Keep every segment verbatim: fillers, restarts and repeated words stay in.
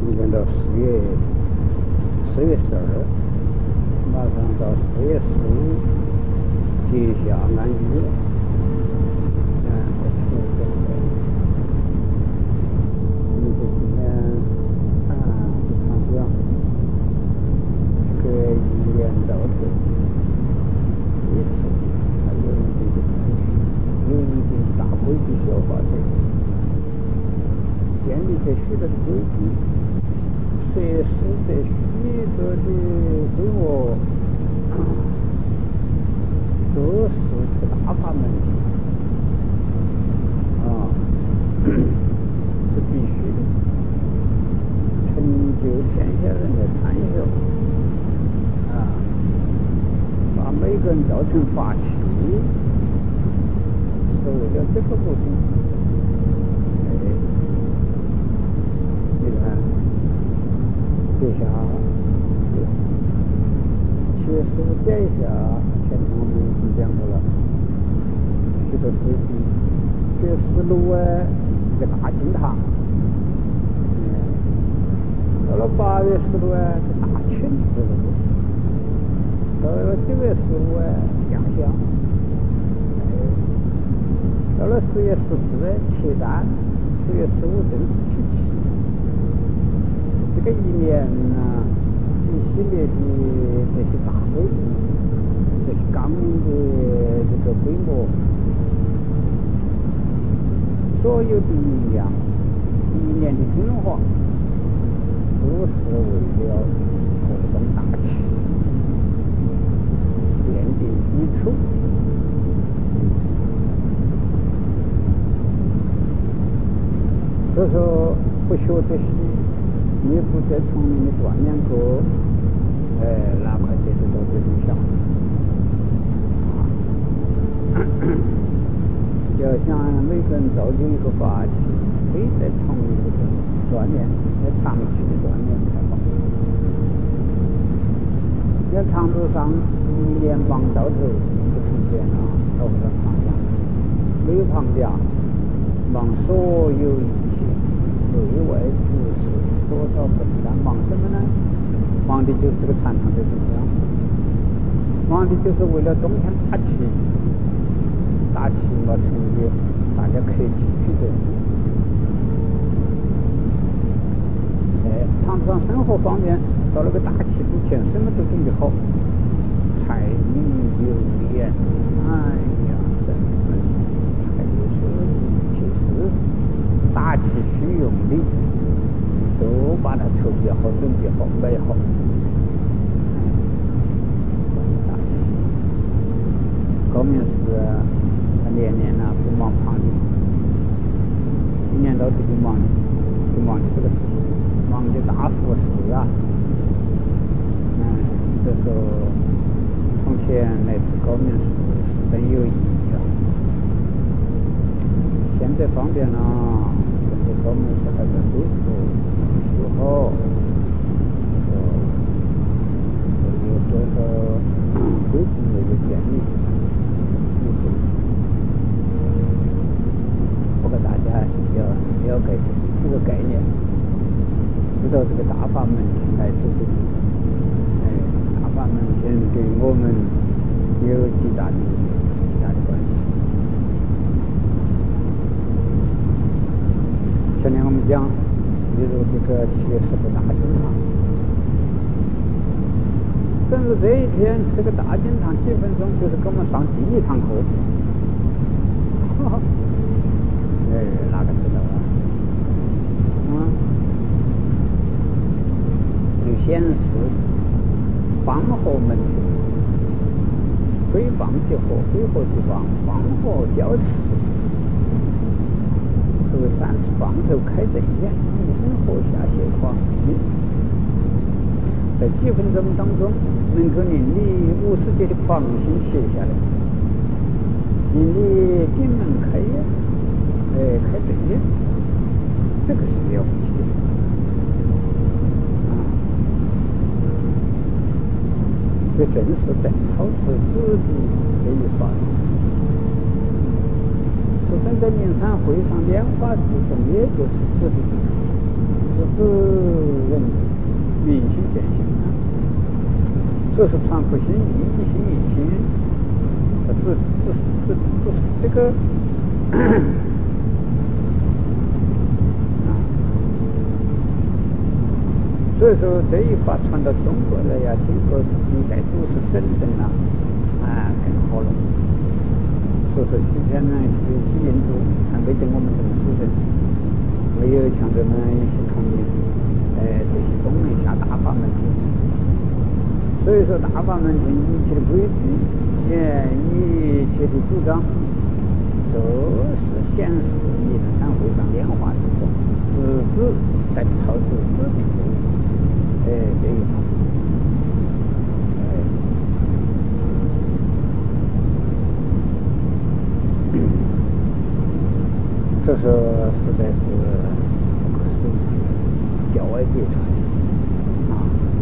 明天到四月四月十二，马上到四月十五，结下安居了。嗯，这是这个，你这今天啊，你看讲这个一年到头一次，还有一定的有一定的大规矩消化的，建立起许多的规矩。设施的许多的规模，都是个大法门啊，是必须的，成就天下人的参效啊，把每个人造成法器，是为了这个目的。接下七月十五节一下，前天我们已经讲过了，许多规矩。七月十六啊，这个大金堂，嗯，到了八月十六啊，这大庆之路，到了九月十五啊，亮相，哎，到了十月十四啊，铁蛋，十月十五正式取旗。这个一年呢，一系列的这些大规矩，这些纲领的这个规模，所有的营养，一年的精华，都是为了活动大气，奠定基础。所以说，不学这些。你不在丛林里锻炼过，哎，哪块接触到这种想法？要想每个人造就一个法器，非在丛林里锻炼，要长期的锻炼才好。要长路上一年忙到头不成见啊，头上旁讲，没有旁讲，忙所有一切，内外之事。多少分担，忙什么呢？忙的就是这个禅堂的怎么样？忙的就是为了冬天打气，打气嘛，成就大家可以进去的。哎，堂上生活方面，到那个打气之前，什么都准备好，柴米油盐，哎呀，真是还有说其实打气需用力。都把它筹备好、准备好、买好。高明寺他年年呢不忙旁的，一年到头就忙就忙的这个事情，忙的大佛寺啊。嗯，这时候从前来自高明寺真有意义啊。现在方便了，现在高明寺还在恢复。好，哦，有多少规矩的建立？我给大家要了解这个概念，知道这个大法门来走的，哎，大法门现在跟我们有极大的极大的关系。前面我们讲。比如这个七月十五大金堂，正是这一天，这个大金堂几分钟就是给我们上第一堂课。哎，哪个知道啊？嗯，就显示方和门庭，非方即合，非合即方，方和交持。这个三次方头开正眼，一声喝下斜跨心，在几分钟当中，能够令你五十节的狂心卸下来，令你顶门开眼，哎，开正眼，这个是了不起的啊！这正是邓超是自己这一法。是正在灵山会上莲花寺中，也就是指的，就是都是传福心，一心一心，这这这这这个所以说这一法传到中国来呀，经过几代祖师整顿了，啊，更好了。所以说今天呢，去去印度，还没得我们这么殊胜，没有像这么一些统一，呃，这些宗门下大法门去。所以说大法门前一切的规矩，也一切的主张，都是显示你的山会上莲花之中，自子在操自子的。哎，这一套，哎，这是实在是不可思议，叫外别传啊！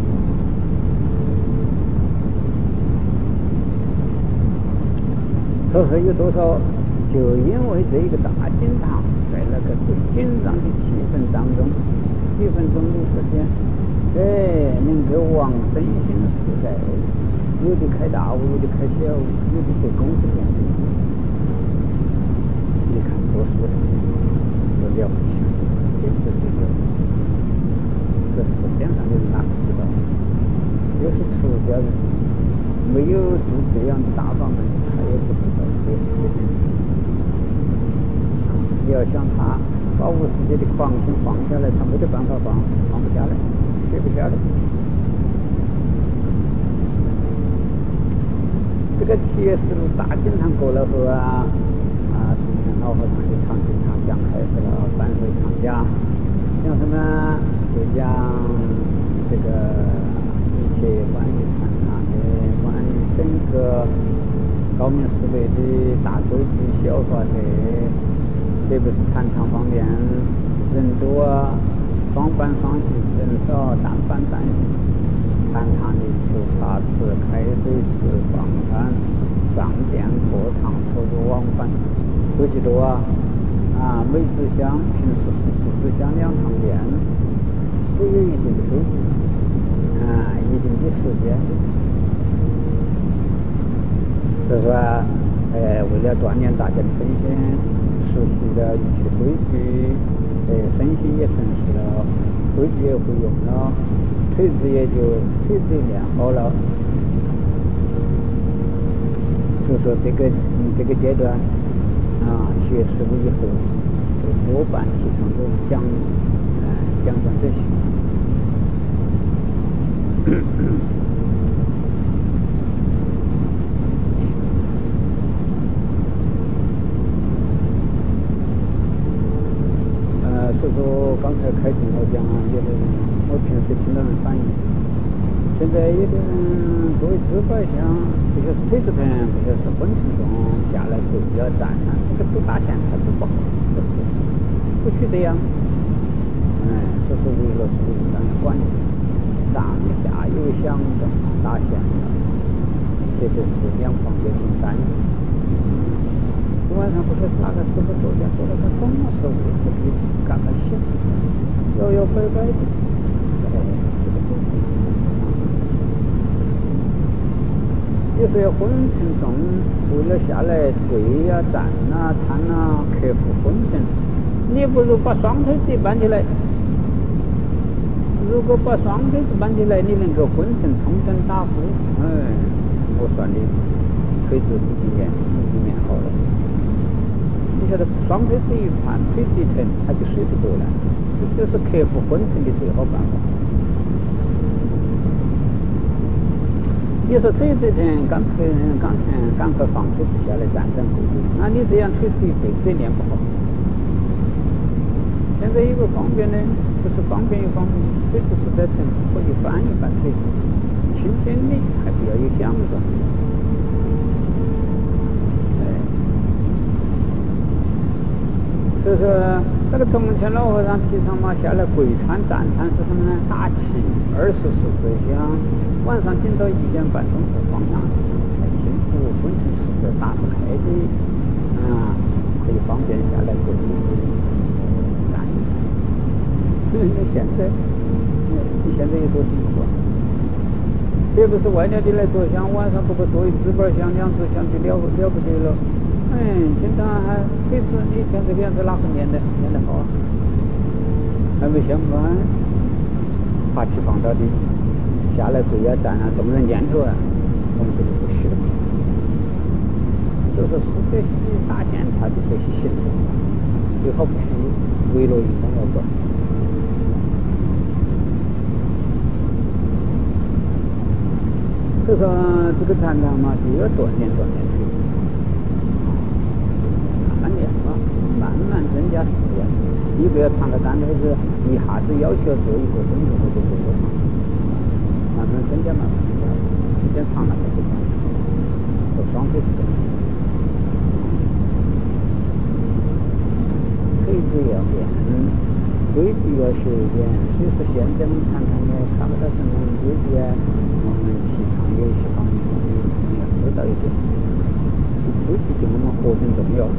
这是有多少？就因为这一个大经堂，在那个最紧张的气氛当中，几分钟的时间。哎，能够往身心世界，有的开大屋，有的开小屋，有的做公司建筑，你看多舒服，多了不起，简直是了不起。这世界上的人哪不知道？有些出家人没有做这样的大法门，他也不知道这些人。你要想他把无世界的狂心放下来，他没得办法放，放不下来。学不下来。这个七月十五大经堂过了后啊，啊，从前老和尚就长经常讲开始了，反水长讲，讲什么？就讲这个一切关于禅堂的，关于整个高明思维的大规矩、小法的，特别是禅堂方面人多啊。双班双行，人少单班单行。禅堂的吃茶吃开水吃放餐上殿课堂出入往返有几多啊？啊，每支香平时四支香两堂烟，都有一定的规矩，啊，一定的时间。所以说，呃，为了锻炼大家的身心，熟悉了一些规矩。呃，身心也成熟了，规矩也会用了，腿子也就腿子也练好了。所以说这个嗯这个阶段啊，七月十五以后，就多半提倡都讲嗯、呃、讲讲这些。所以说刚才开庭我讲啊，有的人我平时听到人反映，现在有的人作为自摆像这些推子片，这些是昏沉中下来就比较站啊，这个不打线还不不好，是不是？不许这样，哎，这是为了属于咱的关系，上下有相等打线的，这就是两方面的担忧。晚上不是哪个师傅昨天说了，他什么时候自己干得行，摇摇摆摆的，哎，这个东西。有时候昏沉中，为了下来跪呀、站呐、瘫呐，克服昏沉，你不如把双腿子搬起来。如果把双腿子搬起来，你能够昏沉通身打呼，哎，我算你腿子自己练，自己练好了。你晓得双腿子一盘，腿子一疼，他就睡不着了，这就是克服昏沉的最好办法。你说腿子疼，刚才刚才赶快放腿子下来站站固定，那你这样腿子一辈子也练不好。现在有个方便呢，就是方便一方面，腿子实在疼，可以翻一翻腿子，轻轻的还比较有响动。所以说，那个从前老和尚提倡嘛，下来跪参站参是什么呢？打气，二十四岁香，晚上顶到一点半钟头方向，太辛苦，昏沉实在打不开的，啊，可以方便下来跪一跪，站一站。那现在，你现在有多辛苦啊？ 别不是外面的来做香，晚上不过做一支本香，两支香就了不了不得了。嗯，经常还每次你像这个样子哪个念的念得好啊？还没相关，把气放到底，下来跪呀站啊，动人念头啊，我们这就不是了。就是是这些大检查的这些行动，最好不去围罗应当要管。所以说这个禅堂嘛，就要锻炼锻炼腿，慢慢练嘛，慢慢增加时间。你不要长的单头是一下子要求做一个钟头或者做多长，慢慢增加，慢慢增加，时间长了才不管。做双腿是这样，腿子要练，规矩要学一点。所以说现在我们禅堂也看不到什么规矩啊，我们提倡有些方面我们要知道一点，规矩对我们活很重要。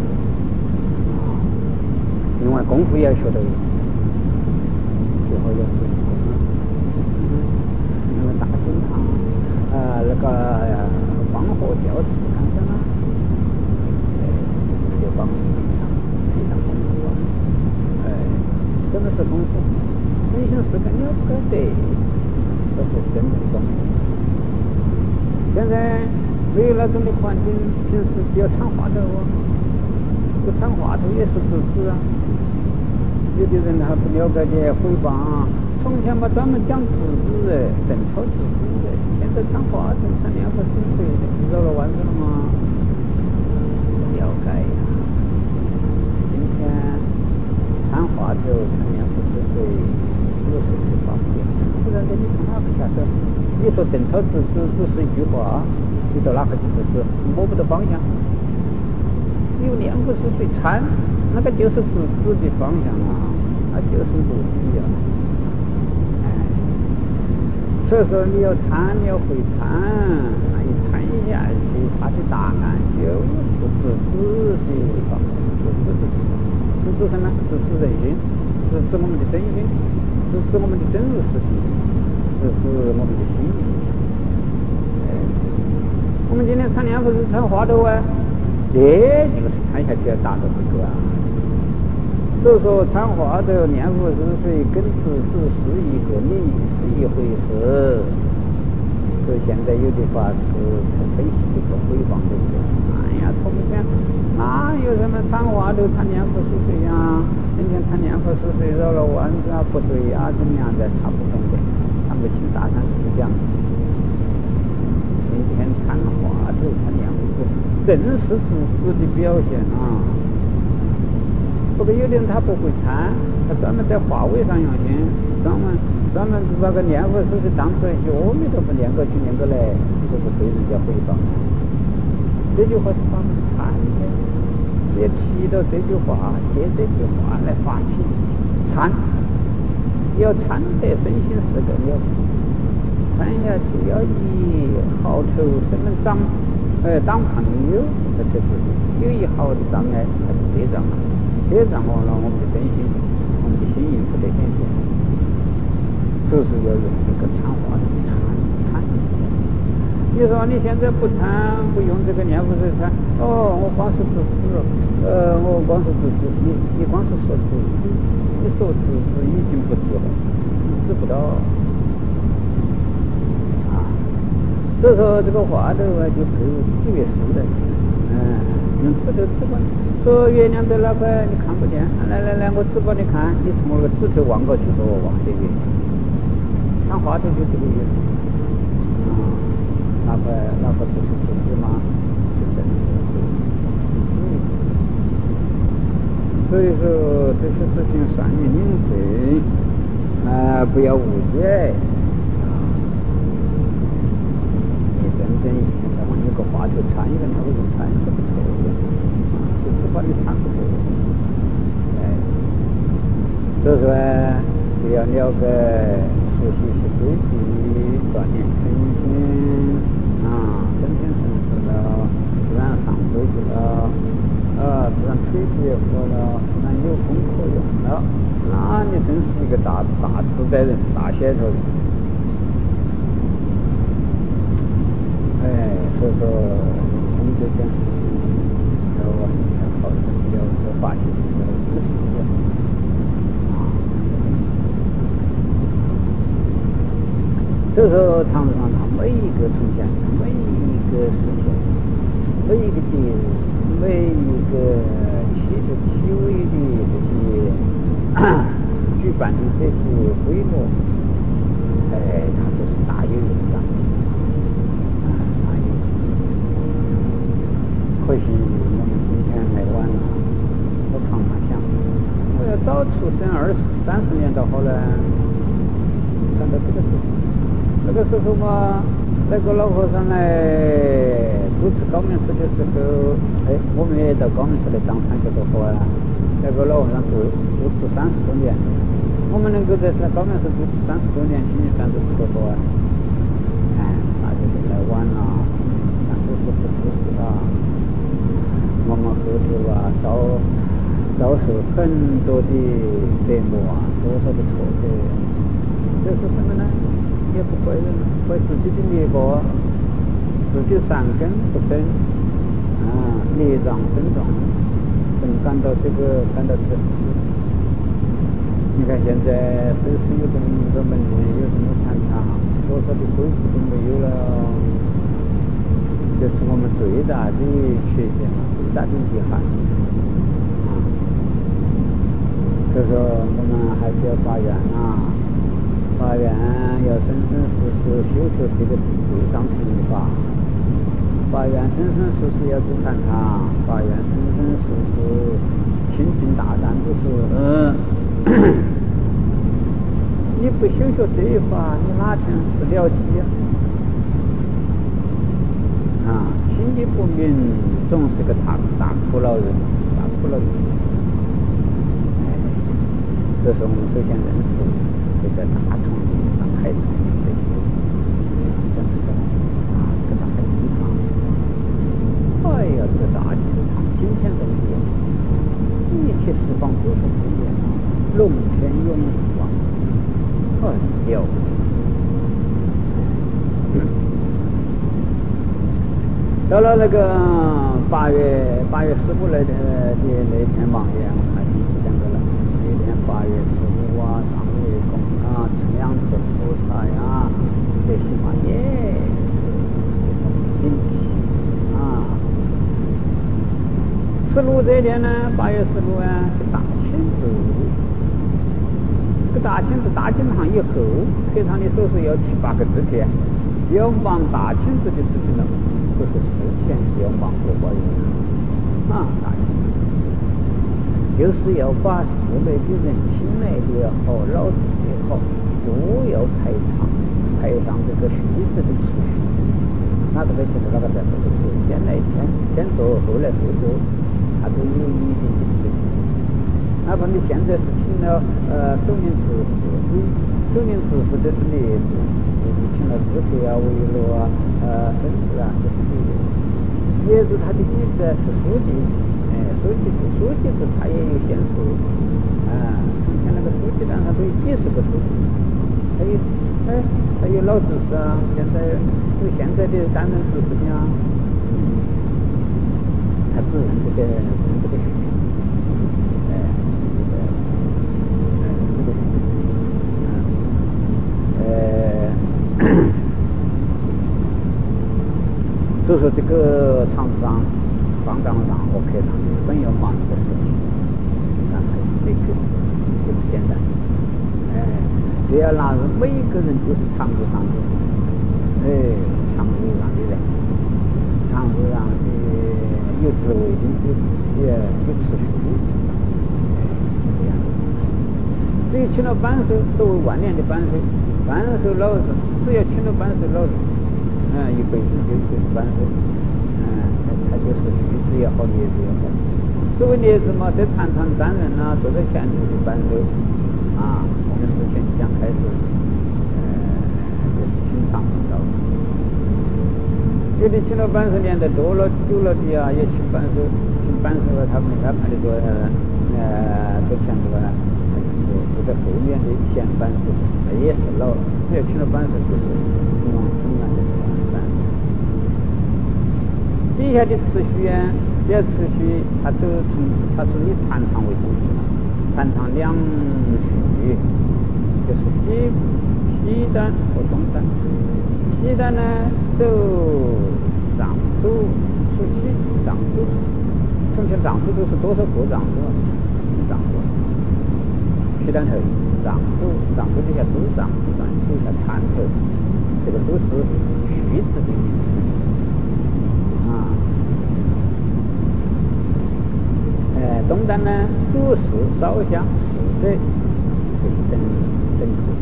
另外功夫也要学到一点，最好要会功啊。那个大经堂，呃，那个黄河教祠看见吗？哎，就帮非常非常功夫啊！哎，真的是功夫，人生是个了不得，都是真正功夫。现在没有那种的环境，平时只要唱话头啊，这个唱话头也是自知啊。有的人还不了解的诽谤，从前嘛专门讲自知的，正操自知的，现在讲话头谈两个是非的，绕了弯子了嘛，不了解呀。今天谈话头谈两个是非，有时是方便，不然的你从哪个下手？你说正操自知只是一句话，你到哪个去自知？摸不得方向。有两个是非参，那个就是自知的方向啊，那就是目的啊。哎，所以说你要参，你要会参，那一参下去，它的答案就是自知的方向，自知的地方。自知什么？自知人心，自知我们的真心，自知我们的真如实体，自知我们的心意。哎，我们今天参两不是参话头啊。这就是看下去要达到这个啊，所以说参话头念佛是非跟自知是一个理，是一回事。所以现在有的法师才分析这个诽谤这个，哎呀，从前哪有什么参话头参念佛是非呀？今天参念佛是非绕了弯子啊，不对啊，怎么样的？他不懂的，他不听大禅师讲。今天参话头参念佛正是自知的表现啊！不过有的人他不会参，他专门在话位上用心，专门专门把个念佛是非当成阿弥陀佛念过去念过来，这是对人家诽谤。这句话是把我们参的，也提到这句话，借这句话来发起参，要参得身心是个了，参下去要以好头身份长。呃，当朋友，这就是有一毫的障碍，它是这障了，这障完了，我们的真心，我们的心意不得显现，就是要用这个参话的参参。你说你现在不参，不用这个念佛是参，哦，我光是自知，呃，我光是自知，你你光是说自知，你说自知已经不知了，你知不到。所以说这个话头啊，就够几月数的，嗯，用指头指过，说月亮在哪块你看不见，来来来，我指帮你看，你从那个指头望过去，说望这月，看话头就这个意思，啊，哪块哪块不是自知吗？是真的，所以说这些事情善于领会，啊、呃，不要误解。真正以前的话，有个话头参一个，那个人参是不错的，啊，就只把你参不错。哎，所以说就要了解、熟悉一些规矩，锻炼身心，啊，身心成熟了，自然上规矩了，啊，自然腿结合了，自然有功可用了，那你真是一个大大自在人、大写头人。 哎，所以说从这件事情，要我们要考虑要要发现要知识的啊。所以说，常常他每一个出现，每一个事情，每一个节日，每一个体的体委的这些举办的这些规模，哎，它都是大有人在。可惜我们今天来晚了，我常常想，我要早出生二十三十年到后来，干到这个时候，这个时候嘛，那个老和尚来主持高明寺的时候，哎，我们也到高明寺来当参学的话啊，那个老和尚主主持三十多年，我们能够在高明寺主持三十多年，今年三十多话，哎，那就是来晚了，那都是不出事啊。我们后头啊，遭遭受很多的折磨啊，多少的挫折，这是什么呢？也不怪人，怪自己的孽果，自己善根不深，啊，孽障深重，怎么感到这个感到这个？你看现在都是有这么一个门路，有什么禅堂，多少的恢复都没有了。这是我们最大的缺陷，最大的遗憾啊！所以说，我们还是要发愿啊，发愿要生生世世修学这个对上乘法，发愿生生世世要做禅堂，发愿生生世世亲近大山之事。嗯，你不修学这一法，你哪天是了结啊？啊，心里不明，总是个大大苦恼人，大苦恼人。哎，这是我们首先认识这个大乘的、大海乘的这些，真是个啊，这个大经堂。哎呀，这个大经堂今天怎么样？一切十方诸佛之言，龙天永福啊！哎呦！到了那个八月八月十五来的的那天忙也，我们讲过了。那天八月十五啊，上月供啊，吃两次蔬菜啊，这些嘛也是引起啊。十六这天呢，八月十六啊，是大庆日。这个大庆是大经堂以后，课堂的手势要七八个字帖，要忙大庆日的事情了。就是事前要忙活报应啊，大家就是要把室内的人、亲内的也好、老师也好，都要排上排上这个序字的次序。那个没听到那个在说的是先来先先做，后来后做，它都有一定的次序。哪怕你现在是请了呃首领执事，你首领执事这是列子。你请了知客啊、维罗啊、呃、孙子啊，这是列子。列子他的意思是书记，哎，书记是书记是他也有限数，啊，从前那个书记单上都有几十个书记，还有，哎，还有老知识啊，现在有现在的担任知识的啊，他只认这个这个序，哎，这个，哎，这个序，嗯，呃。所以说这个厂商、方丈上和课堂很有忙的事情，但还是这个就不简单。哎，只要纳入每一个人都是常住上的，哎，常住上的人，常住上的有智慧的，有也有持续的，哎，这样。所以请了扳手，作为万年的扳手，扳手老人，只要请了扳手老人。嗯，一辈子就就是扳手，嗯，他就是须子也好，镊子也好。作为镊子嘛，在坛上担任啊，坐在前头的扳手啊，我们事前讲开始，呃，就是请长老。有的请了扳手年代多了久了的啊，也请扳手，请扳手了，他们安排的多呃在前头啊，就就在后面的前扳手，那也是老了，要请了扳手就是。 底下的次序啊，这些次序它都从它是以禅堂为中心的，禅堂两序就是西西单和东单。西单呢走藏州出去，藏州从前藏州都是多少个藏州啊？藏州西单头藏州，藏州底下都是藏州，藏州底下禅头，这个都是虚字的名字啊。呃，东单呢主事烧香侍者，这是等等级。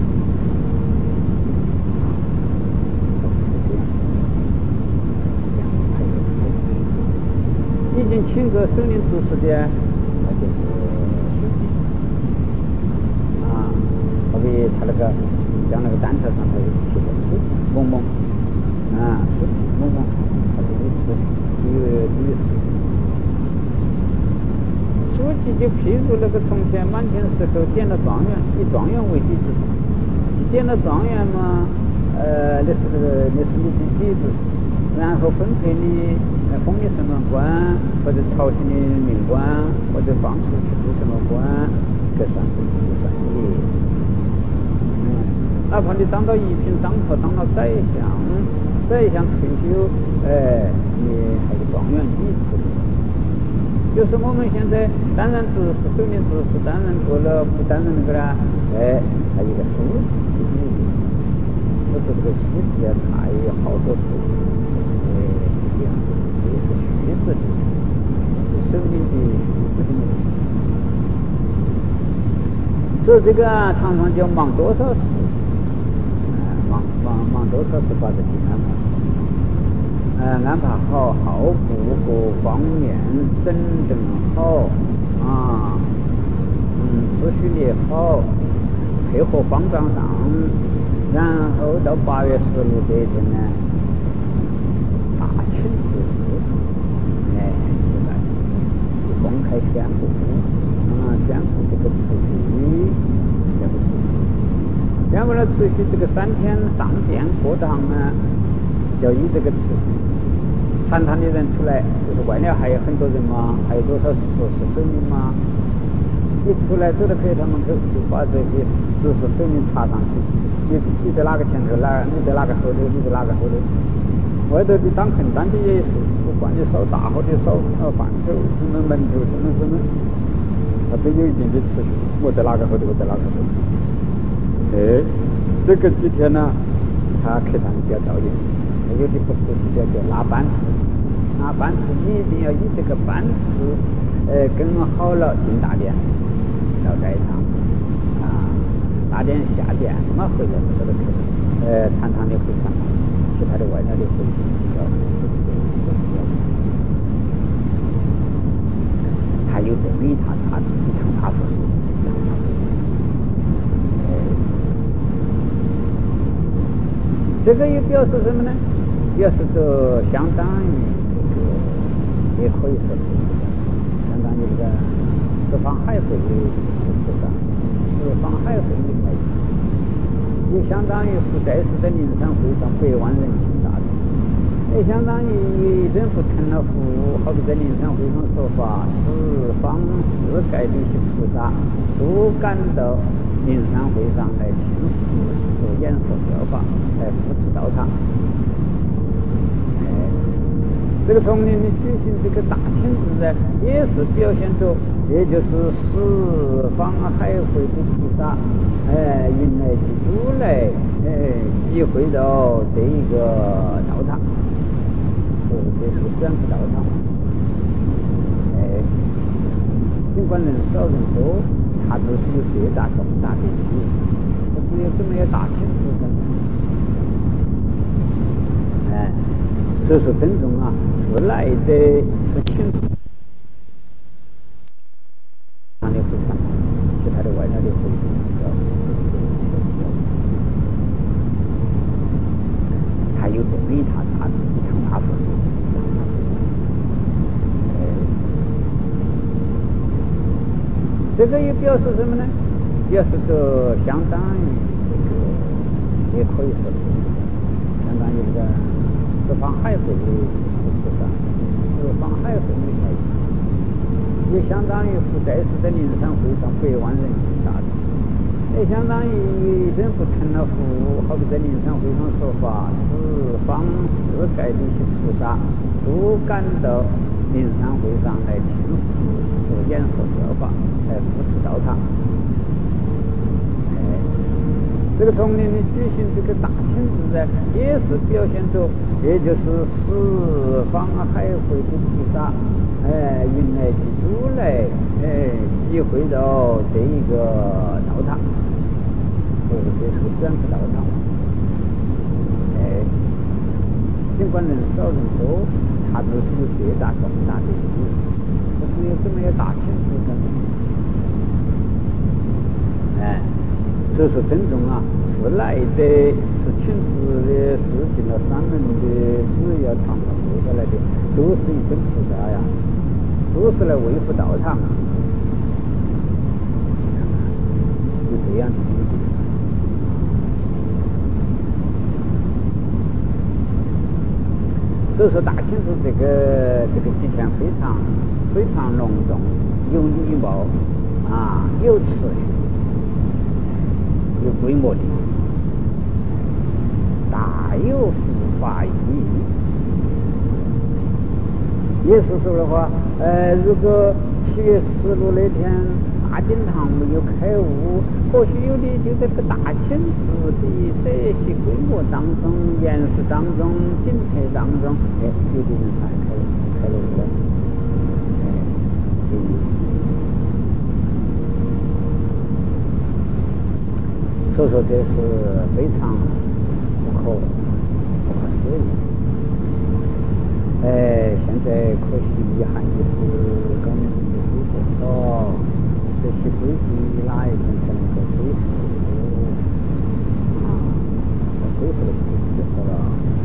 已经请个首领主持的，那就是书记啊。后面他那个像那个单车上头写的书萌萌啊，书记萌萌，他这里是有有书记就譬如那个从前满清时候点了状元，以状元为底子，点了状元嘛，呃，那是那个那是你的底子，然后分配你。封你什么官，或者朝廷的命官，或者放出去做什么官，这算是不算你？嗯，哪怕你当到一品当头，当到宰相，宰相退休，哎，你还有状元底子。就是我们现在担任知识，首领知识担任过了，不担任那个呢，哎，还有一个书记。我说这个书记啊，他也有好多事，哎，这样。虚字的，手里的虚字的，所以这个啊，常常就忙多少事，呃、忙忙忙多少事把这些安排，呃，安排好号部各方面整整好啊，嗯，秩序列好，配合方丈上，然后到八月十五这一天呢，大清之时。公开宣布啊，宣布这个次序，宣布次序，宣布了次序，这个三天上殿过堂呢，就以这个次序。禅堂的人出来，就是外面还有很多人嘛，还有多少知识首领嘛，一出来走到课堂门口，就把这些知识首领插上去，你你在哪个前头，哪你在哪个后头，你在哪个后头。外头的当横担的也是，不管你烧大或者烧呃饭头，什么门头，什么什么，他都有一定的次序。我在哪个后头，我在哪个后头。哎，这个几天呢，他课堂比较照应，有的不是比较叫拿班次，拿班次你一定要以这个班次，呃，跟好了进大殿，到这一场啊，大殿下殿，什么回来这个课，呃，禅堂的回禅堂。其他的外头的会比较，还有等于他他一场大佛，哎，这个又表示什么呢？表示着相当于这个，也可以说是相当于这个十方海会的这个十方海会的外。也相当于不再是在灵山会上百万人听大的，也相当于人不成了佛，好比在灵山会上说法，十方世界的一些菩萨都赶到灵山会上来听说演说教法，来扶持道场。哎，这个从年的举行这个大庆日呢，也是表现着，也就是十方海会的菩萨。哎，云来的都来，哎，集会到这一个道场，就是这是宣布道场。哎，尽管人少人多，它都是有最大重大的意义，它只有这么一大清楚的。哎，所以说真正啊，是来的是清楚。哪里会看？其他的外头的会。还有等于他他一场大佛，呃，这个也表示什么呢？表示着相当于这个，也可以说是相当于这个十方海会的菩萨， 方海会没开始，也相当于不再是在灵山会上百万人大众，也相当于真不成了佛，好比在灵山会上说法，十方世界的一些菩萨都赶到灵山会上来听佛演说教法，来扶持道场。这个丛林的举行这个大庆之呢，也是表现出，也就是十方海会的菩萨，哎，云来集珠来，哎，集会到这一个道场，所以这是宣布道场。哎，尽管人少人多，它都是有最大重大的意义，不是有这么一个大庆之分。哎。所以说真正啊是来的是亲自的是进了山门的只要堂上坐下来的都是一真菩萨呀，都是来维护道场啊，就这样的目的。所以说大庆市这个这个祭天非常非常隆重，有礼貌啊，有秩序，有规模的，大有护法意义。也是说的话，呃，如果七月十六那天大经堂没有开悟，或许有的就在这个大庆市的这些规模当中、严肃当中、警惕当中，哎，有的人才开开了悟了，哎，所以说这是非常不可不可思议。哎，现在可惜遗憾的是，跟我们的规则哦，这些规矩哪一天才能够恢复？啊，恢复了就好了。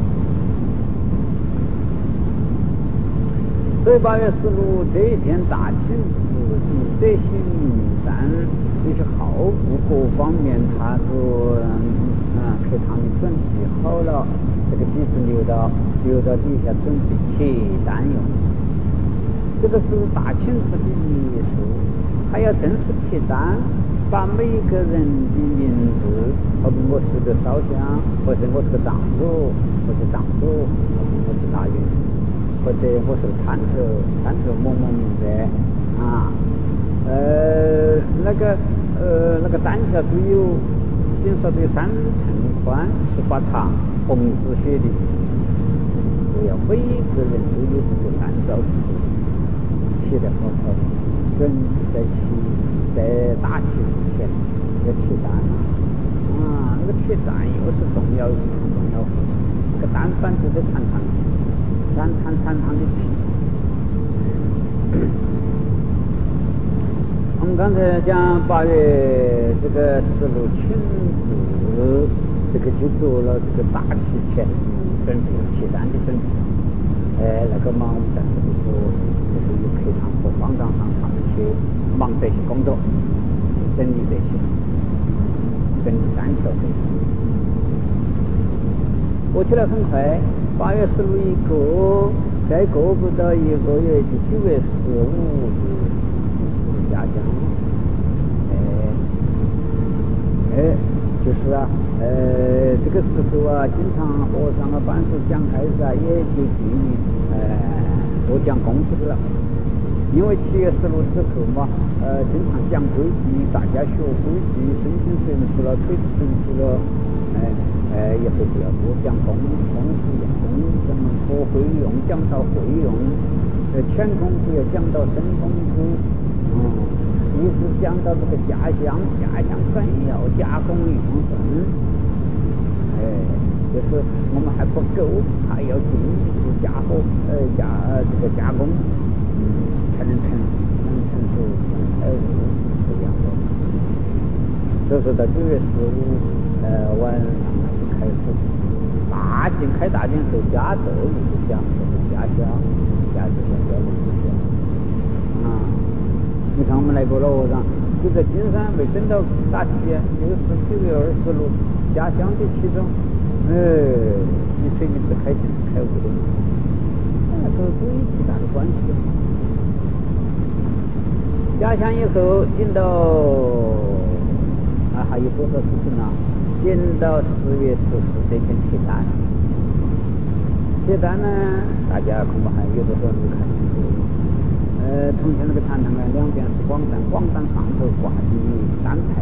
所以八月十五这一天大庆市的这些名单。这些号部各方面，他都嗯给他们准备好了，这个地址留到留到底下准备贴单用。这个是大庆市的艺术，还要正式贴单，把每个人的名字，好比我是个烧香，或者我是个藏主，或者藏主，或者我是大元，或者我是参头参头某某名字啊。呃，那个呃，那个单条都有，听说得三寸宽，十八长，红字写的，都要每个人都有这个按照字写得好好，准在起在大起之前要贴单啊，那个贴单又是重要重要，这个单反就得长长长长长长的贴。我们刚才讲八月这个十六庆祝，这个就做了这个大提前准备贴单的准备。哎，那个忙我们在这里说，就是有课堂和方丈上他们去忙这些工作，整理这些，整理单条这些。过去了很快，八月十六一过，再过不到一个月就九月十五日。下降，哎，哎，就是啊，呃，这个时候啊，经常和尚啊、办事讲开始啊，也就给你呃多讲功夫的了。因为七月十六之后嘛，呃，经常讲规矩，大家学规矩，身心成熟了，腿成熟了，哎哎，以后就要多讲功功夫，用功怎么多会用，讲到会用，呃，浅功夫要讲到深功夫。嗯，一直讲到这个家乡，家乡很要加工用神，哎，就是我们还不够，还要进一步加工，呃加呃这个加工，嗯，才能成能成熟能开悟这样的。所以说到九月十五，呃晚上就开始大进开大进后加豆一直讲，就是家乡，家乡家乡啊。你看我们来过老和尚，就在金山没等到大七，就是九月二十六，家乡的其中，哎，一吹一直开进开悟的， 那是属于其他的关系。家乡以后进到啊，还有多少事情呢？进到十月十四这天铁蛋，铁蛋呢，大家恐怕还有的时候没看清楚。呃，从前那个坛堂啊，两边是广场，广场上头挂的单牌，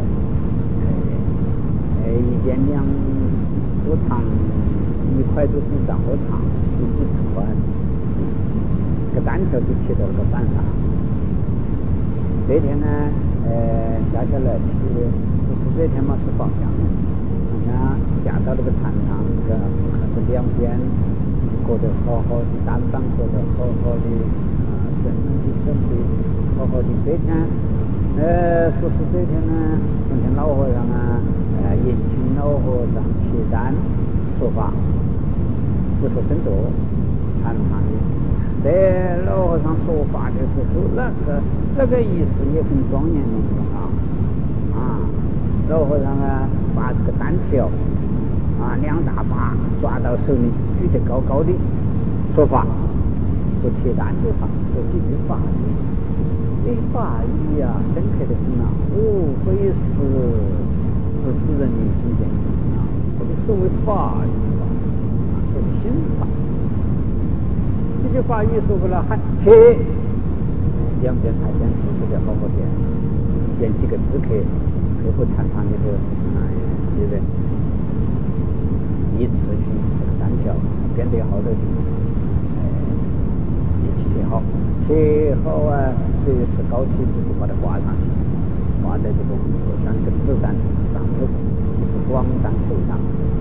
呃，一边两多长，一块多以上多长，有几十块，这个单条就贴到那个板上。这天呢，呃，下下来去，就是这天嘛是放假的，好像下到那个坛堂，这个看着两边过得好好的，单板过得好好的，啊，整的整的好好的。这天，呃，说是这天呢，从前老和尚啊，呃，延庆老和尚铁蛋说法，不说真多，谈谈的。这老和尚说法的时候，那个那个意思也很庄严的啊啊！老和尚啊，把这个单条啊两大把抓到手里，举得高高的，说法，说铁蛋的话，说几句法语。这法语啊，深刻的很啊，无非是是使人的心间啊。这个所谓法语啊，说心法。这句法语说过了，还切两边台前是不是好好点？选几个字客，客户谈谈的时候，哎，对不对？一次去这个单条变得好多的，哎，一起切好，切好啊，这是高起子就把它挂上去，挂在这个像一个子弹上头，就是广弹头上。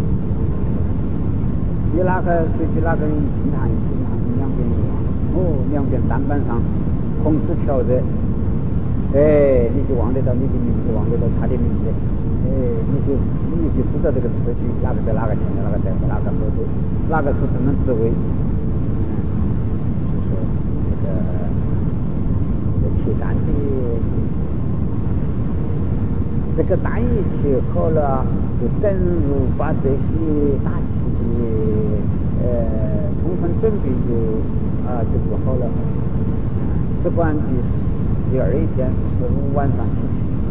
你哪个随去哪个人平常平常两边一样，哦，两边单板上红纸条着，哎，你就望得到你的名字，望得到他的名字，哎，你就你就知道这个词句哪个在哪个前面，哪个在哪个后头，哪个是什么职位，嗯，就是这个这铁蛋的这个蛋一切好了，就等于把这些打起的呃充分准备就啊就做好了。吃饭的第二一天十五晚上去，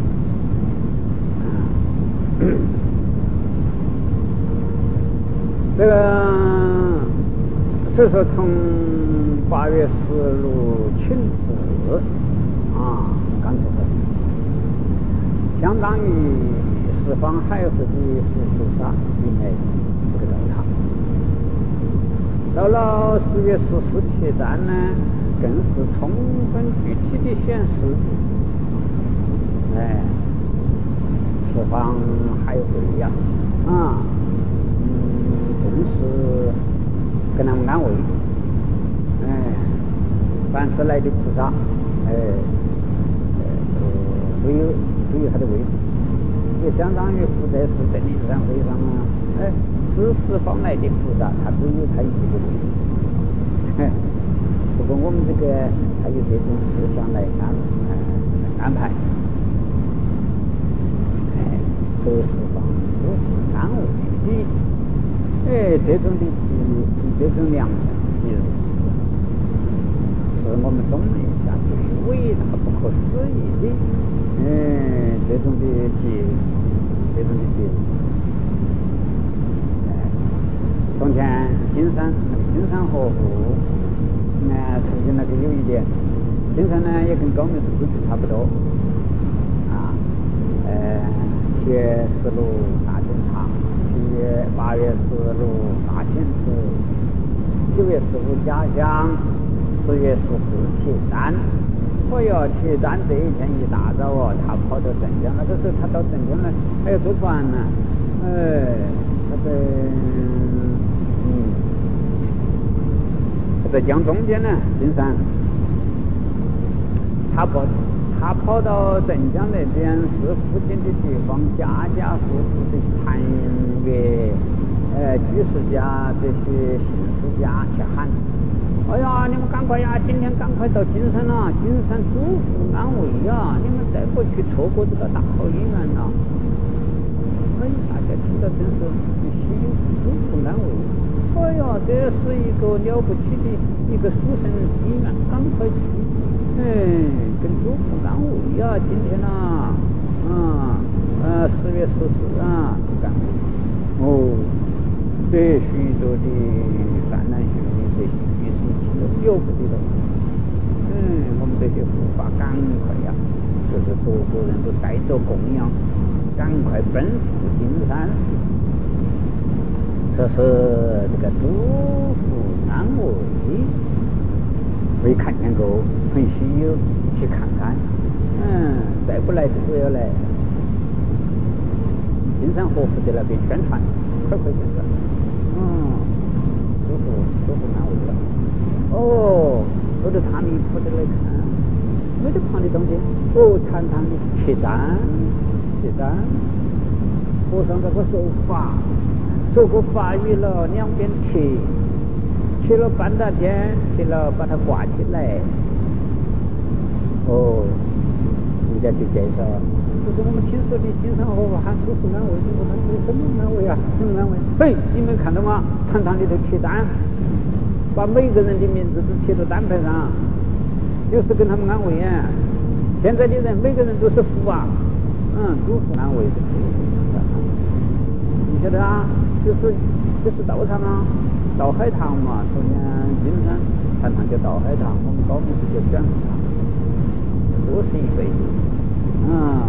嗯，这个所以说从八月十六请旨啊，刚才说，相当于十方海河的佛菩萨应该这个道场。到了十月十四铁蛋呢，更是充分具体的显示，哎，十方海会呀，啊，嗯，更是跟他们安慰，哎，凡是来的菩萨，哎，呃，都有都有他的位置，也相当于不在是真理山会上啊，哎，十四方来的菩萨，他都有他一个位置，哎。不过我们这个还有这种思想来安呃安排，哎，都是方都是安慰的，哎，这种的这种良心，是我们东南下最伟大不可思议的，哎，这种的节，这种的节，哎，从前金山那个金山河湖。那曾经那个有一点，经常呢也跟高明寺规矩差不多，啊，呃，七月十六大进场，七月八月十六大请旨，九月十五家乡，十月十四铁蛋。我要铁蛋这一天一大早哦，他跑到镇江，那个时候他到镇江呢，还要坐船呢，哎，他在嗯。在江中间呢，金山，他跑，他跑到镇江那边是附近的地方，家家户户的禅乐，呃，居士家这些信士家去喊，哎呀，你们赶快呀，今天赶快到金山了，金山祝福安慰呀，你们再不去错过这个大好姻缘了。哎，大家听到真是喜祝福安慰。哦， 哎呀，这是一个了不起的一个书生机嘛，赶快去，哎，跟祖父安慰呀，今天呐，啊，呃，十月十四啊，赶回去。哦，这许多的善男信女，这些居士气都了不得了。嗯，我们这些护法赶快呀，就是所有人都带着供养，赶快奔赴金山。这是这个祖父安慰，未看见过，很稀有，去看看。嗯，再不来就不要来。金山活佛在那边宣传，快快宣传。嗯，祖父祖父安慰了。哦，我就他们跑着来看，没得旁的东西。哦，长长的切单，切单，和尚这个说法。说过法语了，两边贴，贴了半大天，贴了把它挂起来。哦，人家就介绍，就是我们听说的金山和喊祖父安慰，我们说什么安慰啊？什么安慰？嘿，你没看到吗？堂堂里头贴单，把每个人的名字都贴到单牌上，就是跟他们安慰啊。现在的人每个人都是福啊，嗯，祖父安慰的，你晓得啊？就是就是道场啊，道海堂嘛。昨天金山谈谈叫道海堂，我们高明是叫卷福堂，都是一辈子。嗯，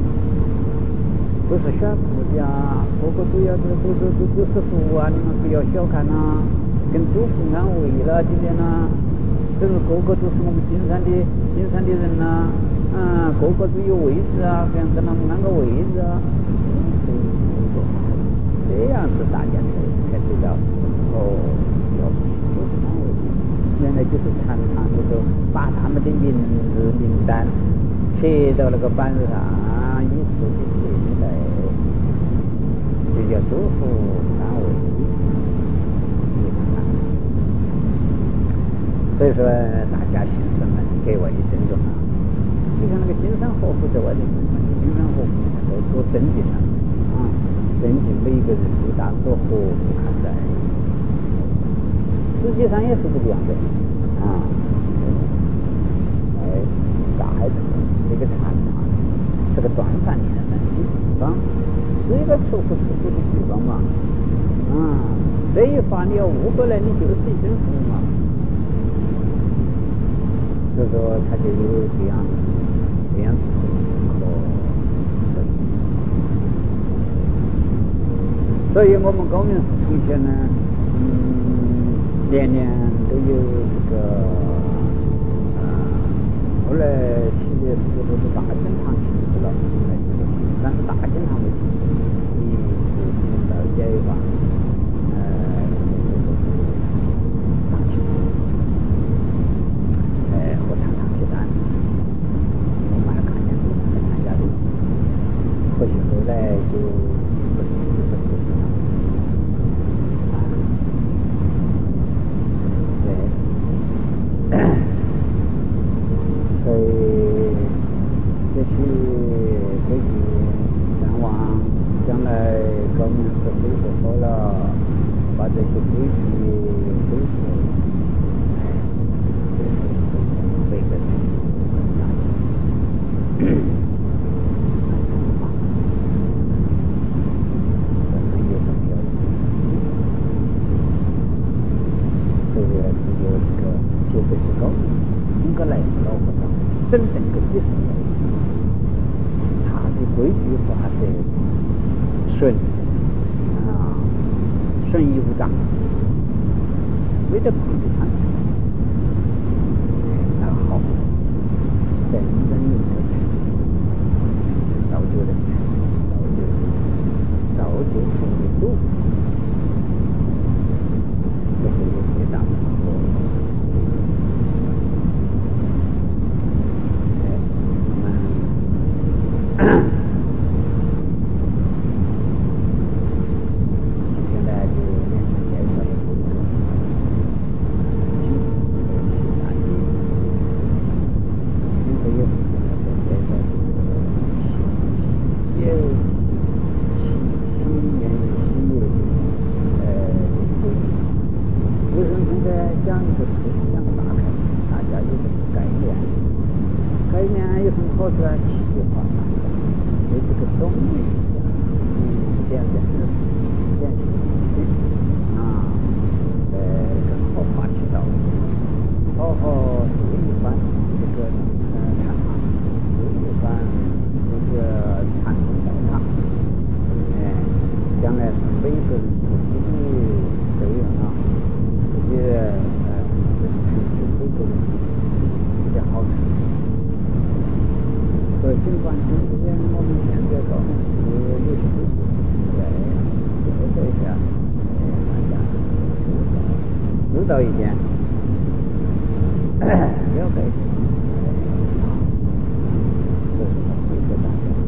不是选福的啊，个个都要都都都都都是福啊！你们不要小看啊，跟祖父安慰了今天呢，这个个个都是我们金山的金山的人呐、啊，嗯，个个都有位置啊，这样跟他们安个位置啊。这样子大家才才知道，哦，要就是安慰，原来就是常常就是把他们的名字名单写到那个板上，一次的写起来，就叫祖父安慰。所以说，大家信士们格外的珍重啊！你看那个金山活佛在外头，金山活佛都多镇静啊！啊，镇静每一个人都当作活佛看待，实际上也是这个样子啊。哎，大海城这个禅堂是个端饭年的地方，是一个出户出户的地方嘛。啊，这一法你要悟过来，你就是一真佛嘛。所以说，他就有这样这样子和。所以我们高明同学呢，嗯，年年都有这个，啊、呃，后来七月十五是大经堂去世了，但是大经堂为主，你是领导解放，呃，大经堂，呃，和常常去单，我们还看见过在参加的，或许后来就。所以这些规矩向往将来高明是恢复好了，把这些规矩恢复，哎，这个真正的意思，他的规矩化得顺啊，顺义无障，没得碰的他，那好，真正有的造就人，造就造就出的路，这是有最大的成果。 想就思想打开，大家有这个概念，概念有什么好处啊？气化大家，对这个东西呀，嗯，变变是变形啊，呃，更好发起到，好好对一番这个呃谈话，对一番这个传统道场，哎，将来是每个人自己的作用啊。这些呃，这是对每个人比较好处。所以尽管今天我们现在高雄市有些规矩，对，这个一下，呃，大家知道知道一点，了解一点，啊，这是我推荐大家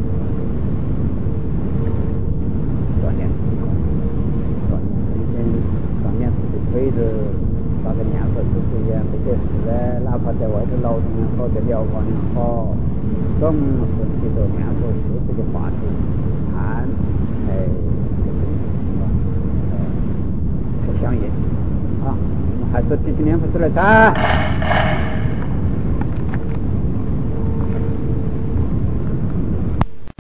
锻炼自己，锻炼自己，锻炼自己腿子。八个年头之后也没得事嘞，哪怕在外头劳动也好，在疗房也好，总是提着年头是这个话题谈，哎，这个是吧？哎，很相应啊，我们还是继续念佛出来噻。